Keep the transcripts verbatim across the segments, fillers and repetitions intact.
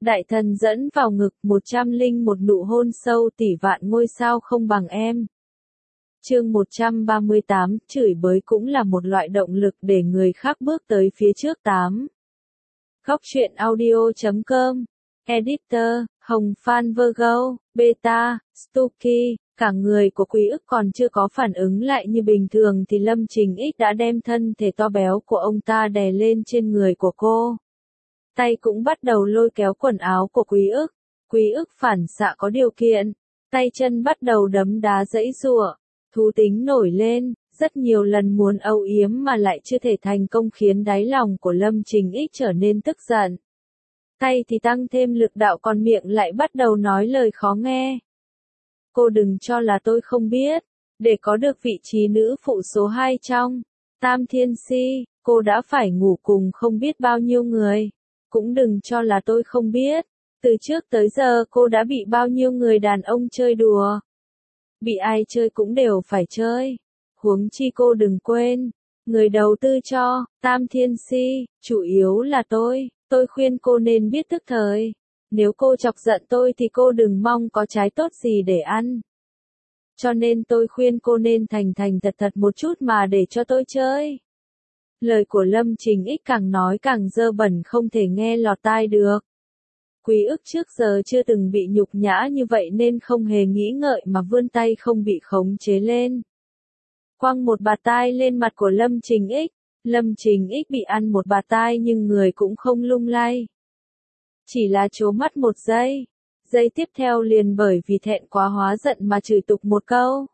Đại thần dẫn vào ngực, một trăm linh một nụ hôn sâu tỷ vạn ngôi sao không bằng em. Chương một trăm ba mươi tám, chửi bới cũng là một loại động lực để người khác bước tới phía trước tám. Góc truyện audio chấm com, Editor, Hồng Phan Virgo, Beta, Stucky, cả người của Quý Ức còn chưa có phản ứng lại như bình thường thì Lâm Trình Ích đã đem thân thể to béo của ông ta đè lên trên người của cô. Tay cũng bắt đầu lôi kéo quần áo của Quý Ức. Quý Ức phản xạ có điều kiện, tay chân bắt đầu đấm đá giãy giụa, thú tính nổi lên, rất nhiều lần muốn âu yếm mà lại chưa thể thành công khiến đáy lòng của Lâm Trình Ích trở nên tức giận. Tay thì tăng thêm lực đạo còn miệng lại bắt đầu nói lời khó nghe. Cô đừng cho là tôi không biết, để có được vị trí nữ phụ số hai trong Tam Thiên Si, cô đã phải ngủ cùng không biết bao nhiêu người. Cũng đừng cho là tôi không biết, từ trước tới giờ cô đã bị bao nhiêu người đàn ông chơi đùa. Bị ai chơi cũng đều phải chơi. Huống chi cô đừng quên, người đầu tư cho Tam Thiên Si, chủ yếu là tôi, tôi khuyên cô nên biết tức thời. Nếu cô chọc giận tôi thì cô đừng mong có trái tốt gì để ăn. Cho nên tôi khuyên cô nên thành thành thật thật một chút mà để cho tôi chơi. Lời của Lâm Trình Ích càng nói càng dơ bẩn không thể nghe lọt tai được. Quý Ức trước giờ chưa từng bị nhục nhã như vậy nên không hề nghĩ ngợi mà vươn tay không bị khống chế lên. Quăng một bạt tai lên mặt của Lâm Trình Ích. Lâm Trình Ích bị ăn một bạt tai nhưng người cũng không lung lay. Chỉ là trố mắt một giây. Giây tiếp theo liền bởi vì thẹn quá hóa giận mà chửi tục một câu.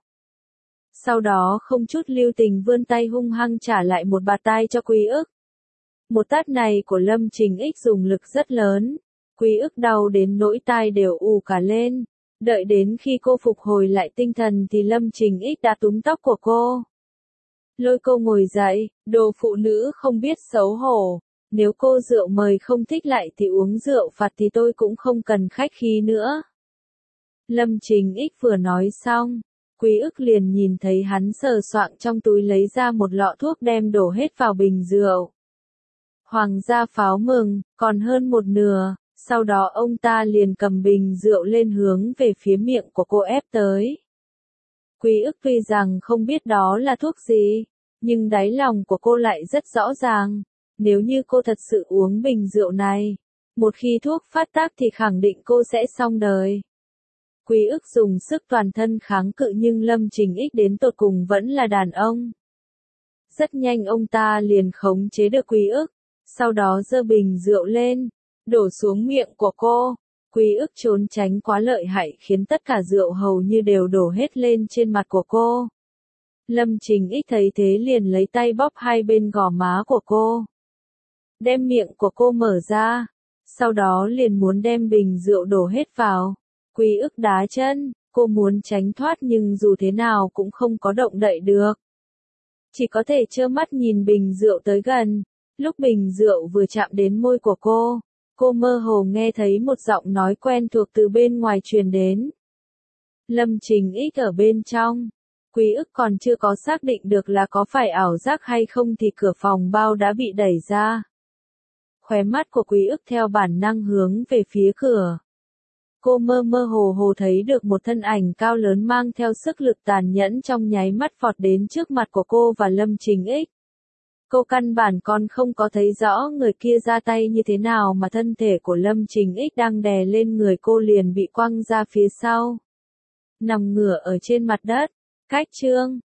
Sau đó không chút lưu tình vươn tay hung hăng trả lại một bạt tai cho Quý Ức. Một tát này của Lâm Trình Ích dùng lực rất lớn. Quý Ức đau đến nỗi tai đều ù cả lên. Đợi đến khi cô phục hồi lại tinh thần thì Lâm Trình Ích đã túm tóc của cô. Lôi cô ngồi dậy, đồ phụ nữ không biết xấu hổ. Nếu cô rượu mời không thích lại thì uống rượu phạt thì tôi cũng không cần khách khí nữa. Lâm Trình Ích vừa nói xong. Quý Ức liền nhìn thấy hắn sờ soạng trong túi lấy ra một lọ thuốc đem đổ hết vào bình rượu. Hoàng gia pháo mừng, còn hơn một nửa, sau đó ông ta liền cầm bình rượu lên hướng về phía miệng của cô ép tới. Quý Ức tuy rằng không biết đó là thuốc gì, nhưng đáy lòng của cô lại rất rõ ràng, nếu như cô thật sự uống bình rượu này, một khi thuốc phát tác thì khẳng định cô sẽ xong đời. Quý Ức dùng sức toàn thân kháng cự nhưng Lâm Trình Ích đến tột cùng vẫn là đàn ông. Rất nhanh ông ta liền khống chế được Quý Ức, sau đó giơ bình rượu lên, đổ xuống miệng của cô. Quý Ức trốn tránh quá lợi hại khiến tất cả rượu hầu như đều đổ hết lên trên mặt của cô. Lâm Trình Ích thấy thế liền lấy tay bóp hai bên gò má của cô. Đem miệng của cô mở ra, sau đó liền muốn đem bình rượu đổ hết vào. Quý Ức đá chân, cô muốn tránh thoát nhưng dù thế nào cũng không có động đậy được. Chỉ có thể trơ mắt nhìn bình rượu tới gần. Lúc bình rượu vừa chạm đến môi của cô, cô mơ hồ nghe thấy một giọng nói quen thuộc từ bên ngoài truyền đến. Lâm Trình Ích ở bên trong. Quý Ức còn chưa có xác định được là có phải ảo giác hay không thì cửa phòng bao đã bị đẩy ra. Khóe mắt của Quý Ức theo bản năng hướng về phía cửa. Cô mơ mơ hồ hồ thấy được một thân ảnh cao lớn mang theo sức lực tàn nhẫn trong nháy mắt vọt đến trước mặt của cô và Lâm Trình Ích. Cô căn bản còn không có thấy rõ người kia ra tay như thế nào mà thân thể của Lâm Trình Ích đang đè lên người cô liền bị quăng ra phía sau. Nằm ngửa ở trên mặt đất. Cách chương